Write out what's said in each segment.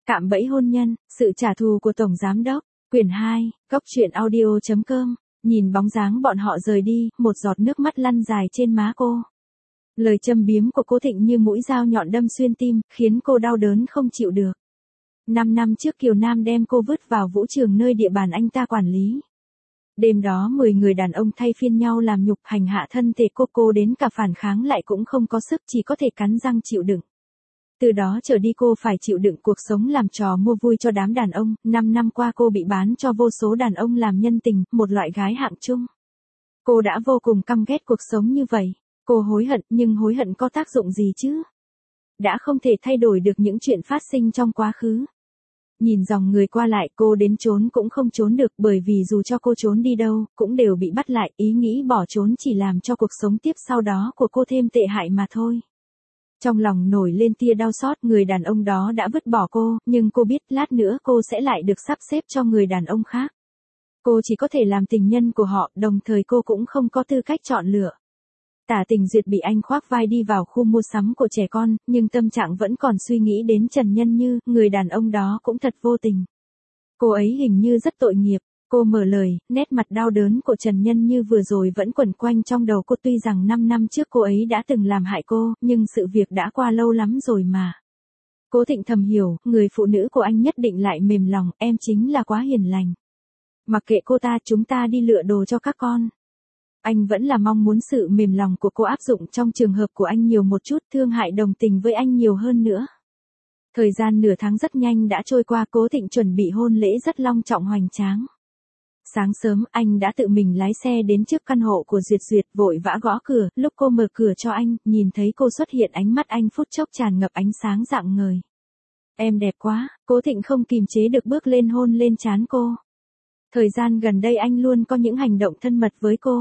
Cạm bẫy hôn nhân, sự trả thù của Tổng Giám Đốc, quyển 2, góc truyện audio.com, nhìn bóng dáng bọn họ rời đi, một giọt nước mắt lăn dài trên má cô. Lời châm biếm của Cố Thịnh như mũi dao nhọn đâm xuyên tim, khiến cô đau đớn không chịu được. 5 năm trước Kiều Nam đem cô vứt vào vũ trường nơi địa bàn anh ta quản lý. Đêm đó 10 người đàn ông thay phiên nhau làm nhục hành hạ thân thể cô đến cả phản kháng lại cũng không có sức, chỉ có thể cắn răng chịu đựng. Từ đó trở đi cô phải chịu đựng cuộc sống làm trò mua vui cho đám đàn ông, 5 năm qua cô bị bán cho vô số đàn ông làm nhân tình, một loại gái hạng trung. Cô đã vô cùng căm ghét cuộc sống như vậy, cô hối hận nhưng hối hận có tác dụng gì chứ? Đã không thể thay đổi được những chuyện phát sinh trong quá khứ. Nhìn dòng người qua lại cô đến trốn cũng không trốn được bởi vì dù cho cô trốn đi đâu, cũng đều bị bắt lại, ý nghĩ bỏ trốn chỉ làm cho cuộc sống tiếp sau đó của cô thêm tệ hại mà thôi. Trong lòng nổi lên tia đau xót, người đàn ông đó đã vứt bỏ cô, nhưng cô biết lát nữa cô sẽ lại được sắp xếp cho người đàn ông khác. Cô chỉ có thể làm tình nhân của họ, đồng thời cô cũng không có tư cách chọn lựa. Tả Tình Duyệt bị anh khoác vai đi vào khu mua sắm của trẻ con, nhưng tâm trạng vẫn còn suy nghĩ đến Trần Nhân Như, người đàn ông đó cũng thật vô tình. Cô ấy hình như rất tội nghiệp, cô mở lời, nét mặt đau đớn của Trần Nhân Như vừa rồi vẫn quẩn quanh trong đầu cô, tuy rằng 5 năm trước cô ấy đã từng làm hại cô, nhưng sự việc đã qua lâu lắm rồi mà. Cố Thịnh thầm hiểu, người phụ nữ của anh nhất định lại mềm lòng, em chính là quá hiền lành. Mặc kệ cô ta, chúng ta đi lựa đồ cho các con. Anh vẫn là mong muốn sự mềm lòng của cô áp dụng trong trường hợp của anh nhiều một chút, thương hại đồng tình với anh nhiều hơn nữa. Thời gian nửa tháng rất nhanh đã trôi qua, Cố Thịnh chuẩn bị hôn lễ rất long trọng hoành tráng. Sáng sớm, anh đã tự mình lái xe đến trước căn hộ của Duyệt, vội vã gõ cửa, lúc cô mở cửa cho anh, nhìn thấy cô xuất hiện, ánh mắt anh phút chốc tràn ngập ánh sáng rạng ngời. Em đẹp quá, Cố Thịnh không kìm chế được bước lên hôn lên trán cô. Thời gian gần đây anh luôn có những hành động thân mật với cô.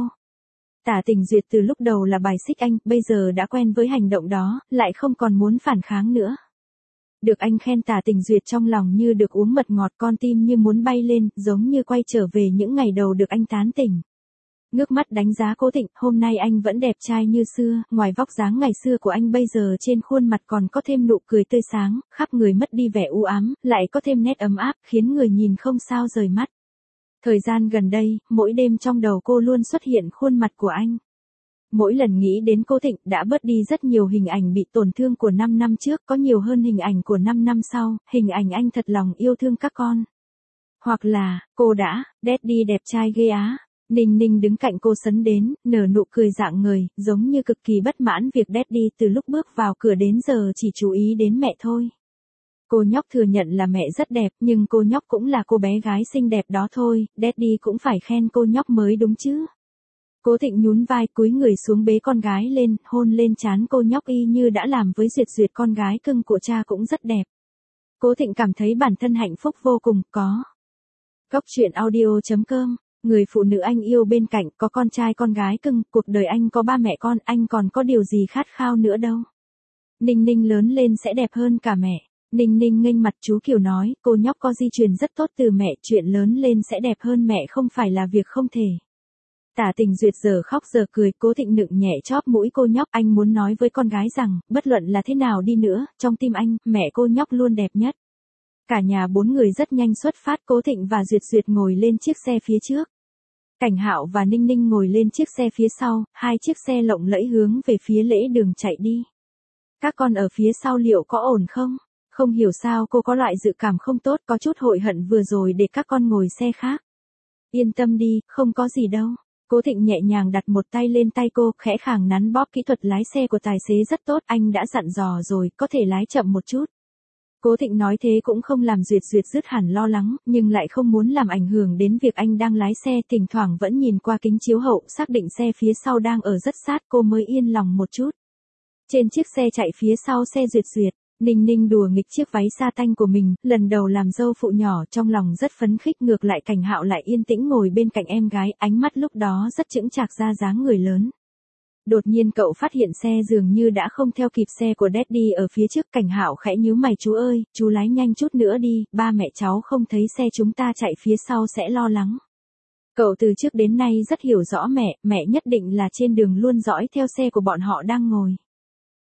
Tả Tình Duyệt từ lúc đầu là bài xích anh, bây giờ đã quen với hành động đó, lại không còn muốn phản kháng nữa. Được anh khen, Tả Tình Duyệt trong lòng như được uống mật ngọt, con tim như muốn bay lên, giống như quay trở về những ngày đầu được anh tán tỉnh. Ngước mắt đánh giá Cố Thịnh, hôm nay anh vẫn đẹp trai như xưa, ngoài vóc dáng ngày xưa của anh bây giờ trên khuôn mặt còn có thêm nụ cười tươi sáng, khắp người mất đi vẻ u ám, lại có thêm nét ấm áp, khiến người nhìn không sao rời mắt. Thời gian gần đây, mỗi đêm trong đầu cô luôn xuất hiện khuôn mặt của anh. Mỗi lần nghĩ đến Cố Thịnh đã bớt đi rất nhiều hình ảnh bị tổn thương của 5 năm trước, có nhiều hơn hình ảnh của 5 năm sau, hình ảnh anh thật lòng yêu thương các con. Hoặc là, cô đã, Daddy đẹp trai ghê á. Ninh Ninh đứng cạnh cô sấn đến, nở nụ cười rạng ngời, giống như cực kỳ bất mãn việc Daddy từ lúc bước vào cửa đến giờ chỉ chú ý đến mẹ thôi. Cô nhóc thừa nhận là mẹ rất đẹp, nhưng cô nhóc cũng là cô bé gái xinh đẹp đó thôi, Daddy cũng phải khen cô nhóc mới đúng chứ. Cố Thịnh nhún vai, cúi người xuống bế con gái lên, hôn lên trán cô nhóc y như đã làm với Duyệt, con gái cưng của cha cũng rất đẹp. Cố Thịnh cảm thấy bản thân hạnh phúc vô cùng, có. Góc truyện audio.com, người phụ nữ anh yêu bên cạnh, có con trai con gái cưng, cuộc đời anh có ba mẹ con, anh còn có điều gì khát khao nữa đâu. Ninh Ninh lớn lên sẽ đẹp hơn cả mẹ. Ninh Ninh nghênh mặt, chú Kiều nói, cô nhóc có di truyền rất tốt từ mẹ, chuyện lớn lên sẽ đẹp hơn mẹ không phải là việc không thể. Tả Tình Duyệt giờ khóc giờ cười, Cố Thịnh nựng nhẹ chóp mũi cô nhóc, anh muốn nói với con gái rằng, bất luận là thế nào đi nữa, trong tim anh, mẹ cô nhóc luôn đẹp nhất. Cả nhà 4 người rất nhanh xuất phát, Cố Thịnh và Duyệt ngồi lên chiếc xe phía trước. Cảnh Hạo và Ninh Ninh ngồi lên chiếc xe phía sau, hai chiếc xe lộng lẫy hướng về phía lễ đường chạy đi. Các con ở phía sau liệu có ổn không? Không hiểu sao cô có loại dự cảm không tốt, có chút hối hận vừa rồi để các con ngồi xe khác. Yên tâm đi, không có gì đâu. Cố Thịnh nhẹ nhàng đặt một tay lên tay cô, khẽ khàng nắn bóp, kỹ thuật lái xe của tài xế rất tốt, anh đã dặn dò rồi, có thể lái chậm một chút. Cố Thịnh nói thế cũng không làm Duyệt dứt hẳn lo lắng, nhưng lại không muốn làm ảnh hưởng đến việc anh đang lái xe, thỉnh thoảng vẫn nhìn qua kính chiếu hậu, xác định xe phía sau đang ở rất sát, cô mới yên lòng một chút. Trên chiếc xe chạy phía sau xe Duyệt, Ninh Ninh đùa nghịch chiếc váy sa tanh của mình, lần đầu làm dâu phụ nhỏ, trong lòng rất phấn khích, ngược lại Cảnh Hạo lại yên tĩnh ngồi bên cạnh em gái, ánh mắt lúc đó rất chững chạc ra dáng người lớn. Đột nhiên cậu phát hiện xe dường như đã không theo kịp xe của Daddy ở phía trước, Cảnh Hạo khẽ nhíu mày, chú ơi, chú lái nhanh chút nữa đi, ba mẹ cháu không thấy xe chúng ta chạy phía sau sẽ lo lắng. Cậu từ trước đến nay rất hiểu rõ mẹ nhất định là trên đường luôn dõi theo xe của bọn họ đang ngồi.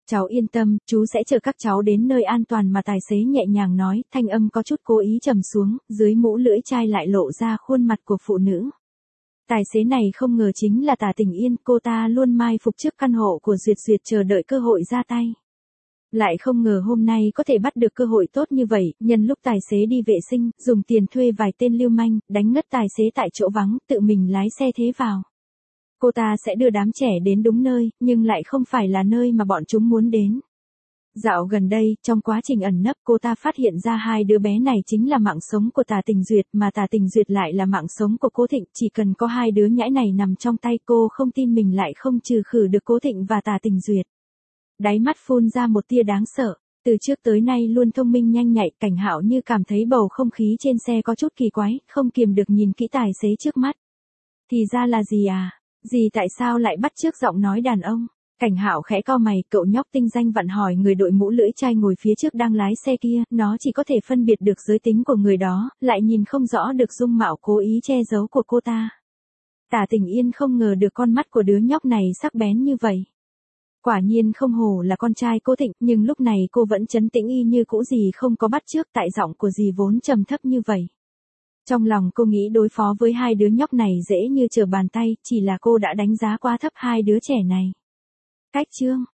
Cháu yên tâm, chú sẽ chở các cháu đến nơi an toàn mà tài xế nhẹ nhàng nói, thanh âm có chút cố ý trầm xuống, dưới mũ lưỡi chai lại lộ ra khuôn mặt của phụ nữ. Tài xế này không ngờ chính là Tả Tình Yên, cô ta luôn mai phục trước căn hộ của Duyệt Duyệt chờ đợi cơ hội ra tay. Lại không ngờ hôm nay có thể bắt được cơ hội tốt như vậy, nhân lúc tài xế đi vệ sinh, dùng tiền thuê vài tên lưu manh, đánh ngất tài xế tại chỗ vắng, tự mình lái xe thế vào. Cô ta sẽ đưa đám trẻ đến đúng nơi, nhưng lại không phải là nơi mà bọn chúng muốn đến. Dạo gần đây, trong quá trình ẩn nấp cô ta phát hiện ra hai đứa bé này chính là mạng sống của Tả Tình Duyệt, mà Tả Tình Duyệt lại là mạng sống của Cố Thịnh, chỉ cần có hai đứa nhãi này nằm trong tay cô không tin mình lại không trừ khử được Cố Thịnh và Tả Tình Duyệt. Đáy mắt phun ra một tia đáng sợ, từ trước tới nay luôn thông minh nhanh nhạy, Cảnh Hạo như cảm thấy bầu không khí trên xe có chút kỳ quái, không kiềm được nhìn kỹ tài xế trước mắt. Thì ra là gì à? Gì tại sao lại bắt chước giọng nói đàn ông? Cảnh Hạo khẽ cau mày, cậu nhóc tinh danh vặn hỏi người đội mũ lưỡi chai ngồi phía trước đang lái xe kia, nó chỉ có thể phân biệt được giới tính của người đó, lại nhìn không rõ được dung mạo cố ý che giấu của cô ta. Tả Tình Yên không ngờ được con mắt của đứa nhóc này sắc bén như vậy. Quả nhiên không hổ là con trai Cố Thịnh, nhưng lúc này cô vẫn trấn tĩnh y như cũ, gì không có bắt chước, tại giọng của dì vốn trầm thấp như vậy. Trong lòng cô nghĩ đối phó với hai đứa nhóc này dễ như trở bàn tay, chỉ là cô đã đánh giá quá thấp hai đứa trẻ này. Cách chương